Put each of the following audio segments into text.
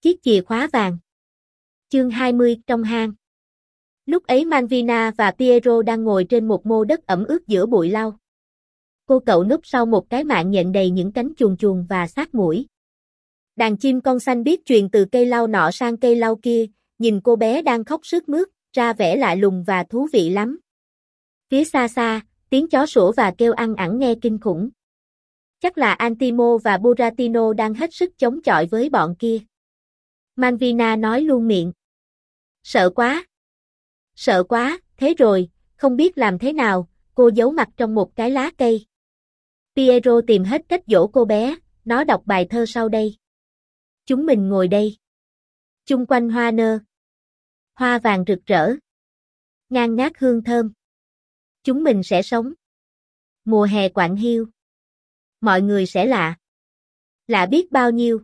Chiếc chìa khóa vàng. Chương 20 trong hang. Lúc ấy Malvina và Piero đang ngồi trên một mô đất ẩm ướt giữa bụi lau. Cô cậu núp sau một cái mạng nhện đầy những cánh chuồn chuồn và sát mũi. Đàn chim con xanh biếc truyền từ cây lau nọ sang cây lau kia, nhìn cô bé đang khóc sướt mướt, ra vẻ lạ lùng và thú vị lắm. Phía xa xa, tiếng chó sủa và kêu ăn ẳng nghe kinh khủng. Chắc là Antimo và Buratino đang hết sức chống chọi với bọn kia. Malvina nói luôn miệng. Sợ quá! Sợ quá, thế rồi, không biết làm thế nào, cô giấu mặt trong một cái lá cây. Piero tìm hết cách dỗ cô bé, nó đọc bài thơ sau đây. Chúng mình ngồi đây. Chung quanh hoa nơ. Hoa vàng rực rỡ. Ngang ngát hương thơm. Chúng mình sẽ sống. Mùa hè quạnh hiu. Mọi người sẽ lạ. Lạ biết bao nhiêu.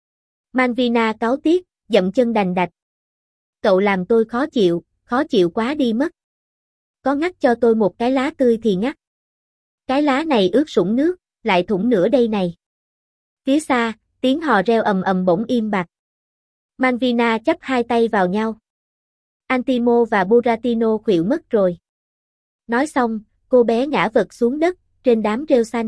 Malvina cáu tiết, dậm chân đành đạch. Cậu làm tôi khó chịu quá đi mất. Có ngắt cho tôi một cái lá tươi thì ngắt. Cái lá này ướt sũng nước, lại thủng nửa đây này. Phía xa, tiếng hò reo ầm ầm bỗng im bặt. Malvina chắp hai tay vào nhau. Antimo và Buratino khuỵu mất rồi. Nói xong, cô bé ngã vật xuống đất, trên đám rêu xanh.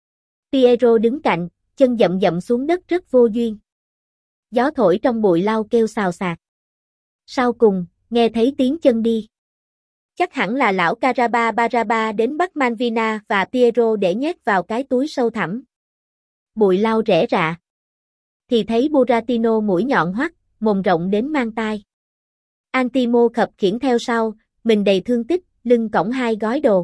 Piero đứng cạnh, chân dậm dậm xuống đất rất vô duyên. Gió thổi trong bụi lau kêu xào xạc. Sau cùng, nghe thấy tiếng chân đi. Chắc hẳn là lão Baraba đến bắt Malvina và Piero để nhét vào cái túi sâu thẳm. Bụi lau rẽ rạ. Thì thấy Buratino mũi nhọn hoắt, mồm rộng đến mang tai. Antimo khập khiễng theo sau, mình đầy thương tích, lưng cõng hai gói đồ.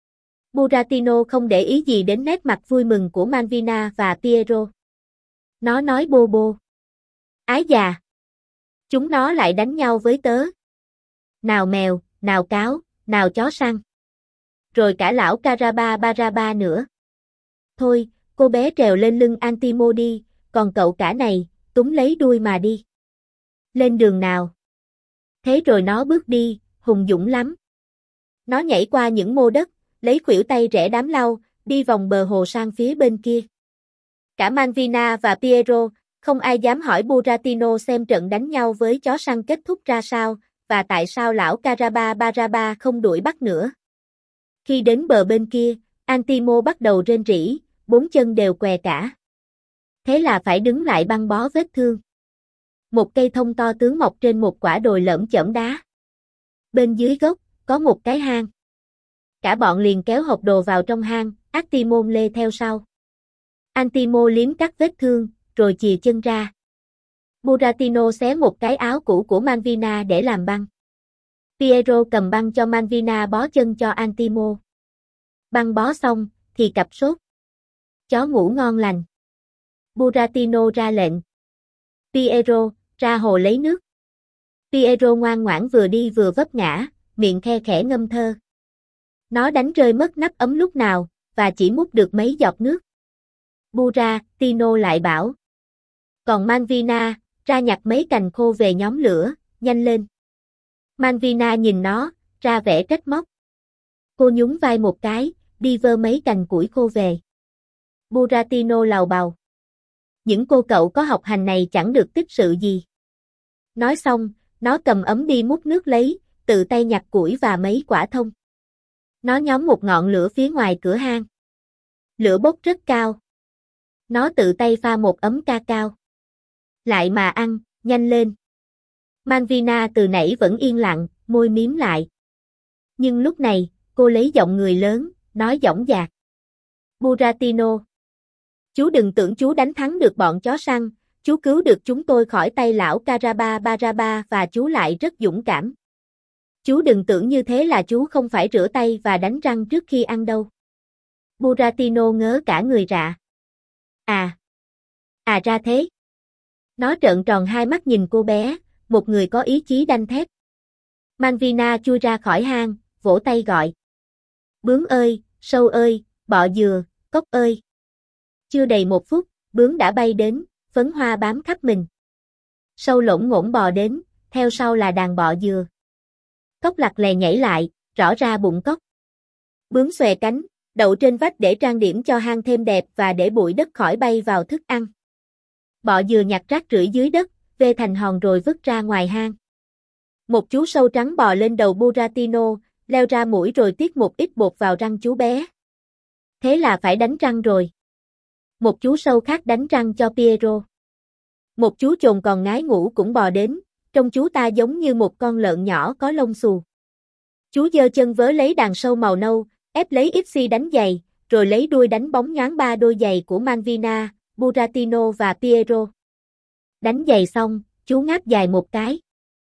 Buratino không để ý gì đến nét mặt vui mừng của Malvina và Piero. Nó nói bô bô. Ái già! Chúng nó lại đánh nhau với tớ. Nào mèo, nào cáo, nào chó săn. Rồi cả lão Baraba nữa. Thôi, cô bé trèo lên lưng Antimo đi, còn cậu cả này, túm lấy đuôi mà đi. Lên đường nào. Thế rồi nó bước đi, hùng dũng lắm. Nó nhảy qua những mô đất, lấy khuỷu tay rẽ đám lau, đi vòng bờ hồ sang phía bên kia. Cả Malvina và Piero, không ai dám hỏi Buratino xem trận đánh nhau với chó săn kết thúc ra sao, và tại sao lão Baraba không đuổi bắt nữa. Khi đến bờ bên kia, Antimo bắt đầu rên rỉ, bốn chân đều què cả. Thế là phải đứng lại băng bó vết thương. Một cây thông to tướng mọc trên một quả đồi lởm chởm đá. Bên dưới gốc, có một cái hang. Cả bọn liền kéo hộp đồ vào trong hang, Actimon lê theo sau. Antimo liếm cắt vết thương, rồi chìa chân ra. Buratino xé một cái áo cũ của Malvina để làm băng. Piero cầm băng cho Malvina bó chân cho Antimo. Băng bó xong, thì cặp sốt. Chó ngủ ngon lành. Buratino ra lệnh. Piero, ra hồ lấy nước. Piero ngoan ngoãn vừa đi vừa vấp ngã, miệng khe khẽ ngâm thơ. Nó đánh rơi mất nắp ấm lúc nào, và chỉ múc được mấy giọt nước. Buratino lại bảo. Còn Malvina, ra nhặt mấy cành khô về nhóm lửa, nhanh lên. Malvina nhìn nó, ra vẻ trách móc. Cô nhún vai một cái, đi vơ mấy cành củi khô về. Buratino lầu bầu. Những cô cậu có học hành này chẳng được tích sự gì. Nói xong, nó cầm ấm đi múc nước lấy, tự tay nhặt củi và mấy quả thông. Nó nhóm một ngọn lửa phía ngoài cửa hang. Lửa bốc rất cao. Nó tự tay pha một ấm cacao. Lại mà ăn, nhanh lên. Malvina từ nãy vẫn yên lặng, môi mím lại. Nhưng lúc này, cô lấy giọng người lớn, nói dõng dạc. Buratino. Chú đừng tưởng chú đánh thắng được bọn chó săn, chú cứu được chúng tôi khỏi tay lão Baraba và chú lại rất dũng cảm. Chú đừng tưởng như thế là chú không phải rửa tay và đánh răng trước khi ăn đâu. Buratino ngớ cả người rạ. Ra thế. Nó trợn tròn hai mắt nhìn cô bé, một người có ý chí đanh thép. Malvina chui ra khỏi hang, vỗ tay gọi. Bướm ơi, sâu ơi, bọ dừa, cốc ơi. Chưa đầy một phút, bướm đã bay đến, phấn hoa bám khắp mình. Sâu lổn ngổn bò đến, theo sau là đàn bọ dừa. Cốc lặt lè nhảy lại, rõ ra bụng cốc. Bướm xòe cánh, đậu trên vách để trang điểm cho hang thêm đẹp và để bụi đất khỏi bay vào thức ăn. Bọ dừa nhặt rác rưởi dưới đất, vê thành hòn rồi vứt ra ngoài hang. Một chú sâu trắng bò lên đầu Buratino, leo ra mũi rồi tiết một ít bột vào răng chú bé. Thế là phải đánh răng rồi. Một chú sâu khác đánh răng cho Piero. Một chú chồn còn ngái ngủ cũng bò đến, trông chú ta giống như một con lợn nhỏ có lông xù. Chú giơ chân vớ lấy đàn sâu màu nâu, ép lấy Ipsy đánh giày, rồi lấy đuôi đánh bóng nhoáng ba đôi giày của Malvina, Buratino và Piero. Đánh giày xong, chú ngáp dài một cái.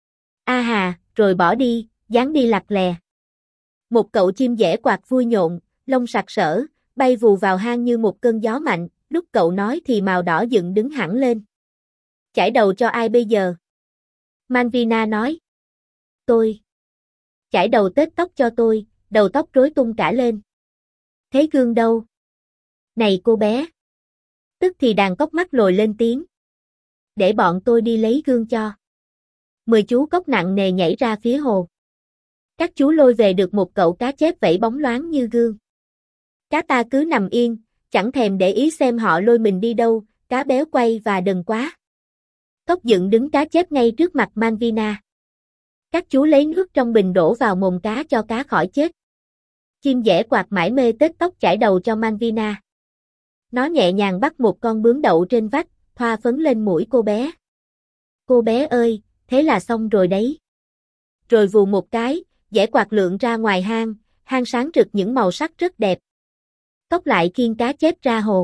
A hà, rồi bỏ đi, dáng đi lặt lè. Một cậu chim dẻ quạt vui nhộn, lông sặc sỡ, bay vù vào hang như một cơn gió mạnh, lúc cậu nói thì màu đỏ dựng đứng hẳn lên. Chải đầu cho ai bây giờ? Malvina nói. Tôi. Chải đầu tết tóc cho tôi, đầu tóc rối tung cả lên. Thế gương đâu? Này cô bé. Tức thì đàn cóc mắt lồi lên tiếng. Để bọn tôi đi lấy gương cho. 10 chú cóc nặng nề nhảy ra phía hồ. Các chú lôi về được một cậu cá chép vẫy bóng loáng như gương. Cá ta cứ nằm yên, chẳng thèm để ý xem họ lôi mình đi đâu, cá béo quay và đần quá. Cóc dựng đứng cá chép ngay trước mặt Malvina. Các chú lấy nước trong bình đổ vào mồm cá cho cá khỏi chết. Chim dẻ quạt mải mê tết tóc chải đầu cho Malvina. Nó nhẹ nhàng bắt một con bướm đậu trên vách, thoa phấn lên mũi cô bé. Cô bé ơi, thế là xong rồi đấy. Rồi vù một cái, dẻ quạt lượn ra ngoài hang, hang sáng rực những màu sắc rất đẹp. Cóc lại khiêng cá chép ra hồ.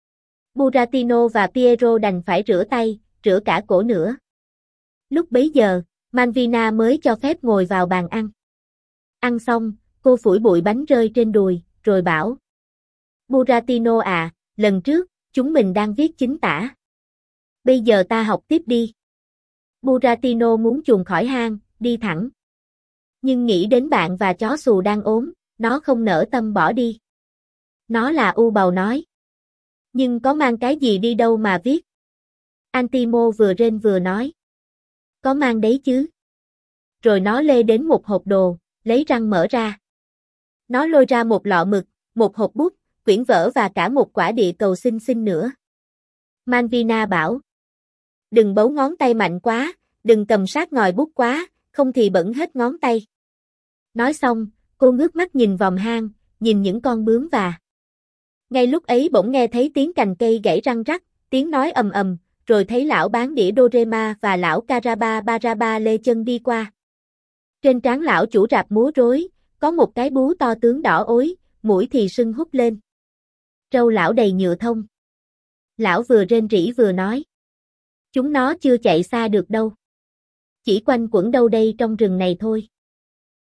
Buratino và Piero đành phải rửa tay, rửa cả cổ nữa. Lúc bấy giờ, Malvina mới cho phép ngồi vào bàn ăn. Ăn xong, cô phủi bụi bánh rơi trên đùi, rồi bảo. Buratino à, lần trước, chúng mình đang viết chính tả. Bây giờ ta học tiếp đi. Buratino muốn chuồn khỏi hang, đi thẳng. Nhưng nghĩ đến bạn và chó xù đang ốm, nó không nỡ tâm bỏ đi. Nó là u bầu nói. Nhưng có mang cái gì đi đâu mà viết. Antimo vừa rên vừa nói. Có mang đấy chứ. Rồi nó lê đến một hộp đồ, lấy răng mở ra. Nó lôi ra một lọ mực, một hộp bút, quyển vở và cả một quả địa cầu xinh xinh nữa. Malvina bảo. Đừng bấu ngón tay mạnh quá, đừng cầm sát ngòi bút quá, không thì bẩn hết ngón tay. Nói xong, cô ngước mắt nhìn vòng hang, nhìn những con bướm và. Ngay lúc ấy bỗng nghe thấy tiếng cành cây gãy răng rắc, tiếng nói ầm ầm, rồi thấy lão bán đĩa Dorema và lão Caraba Baraba lê chân đi qua. Trên trán lão chủ rạp múa rối, có một cái bú to tướng đỏ ối, mũi thì sưng húp lên. Râu lão đầy nhựa thông. Lão vừa rên rỉ vừa nói. Chúng nó chưa chạy xa được đâu. Chỉ quanh quẩn đâu đây trong rừng này thôi.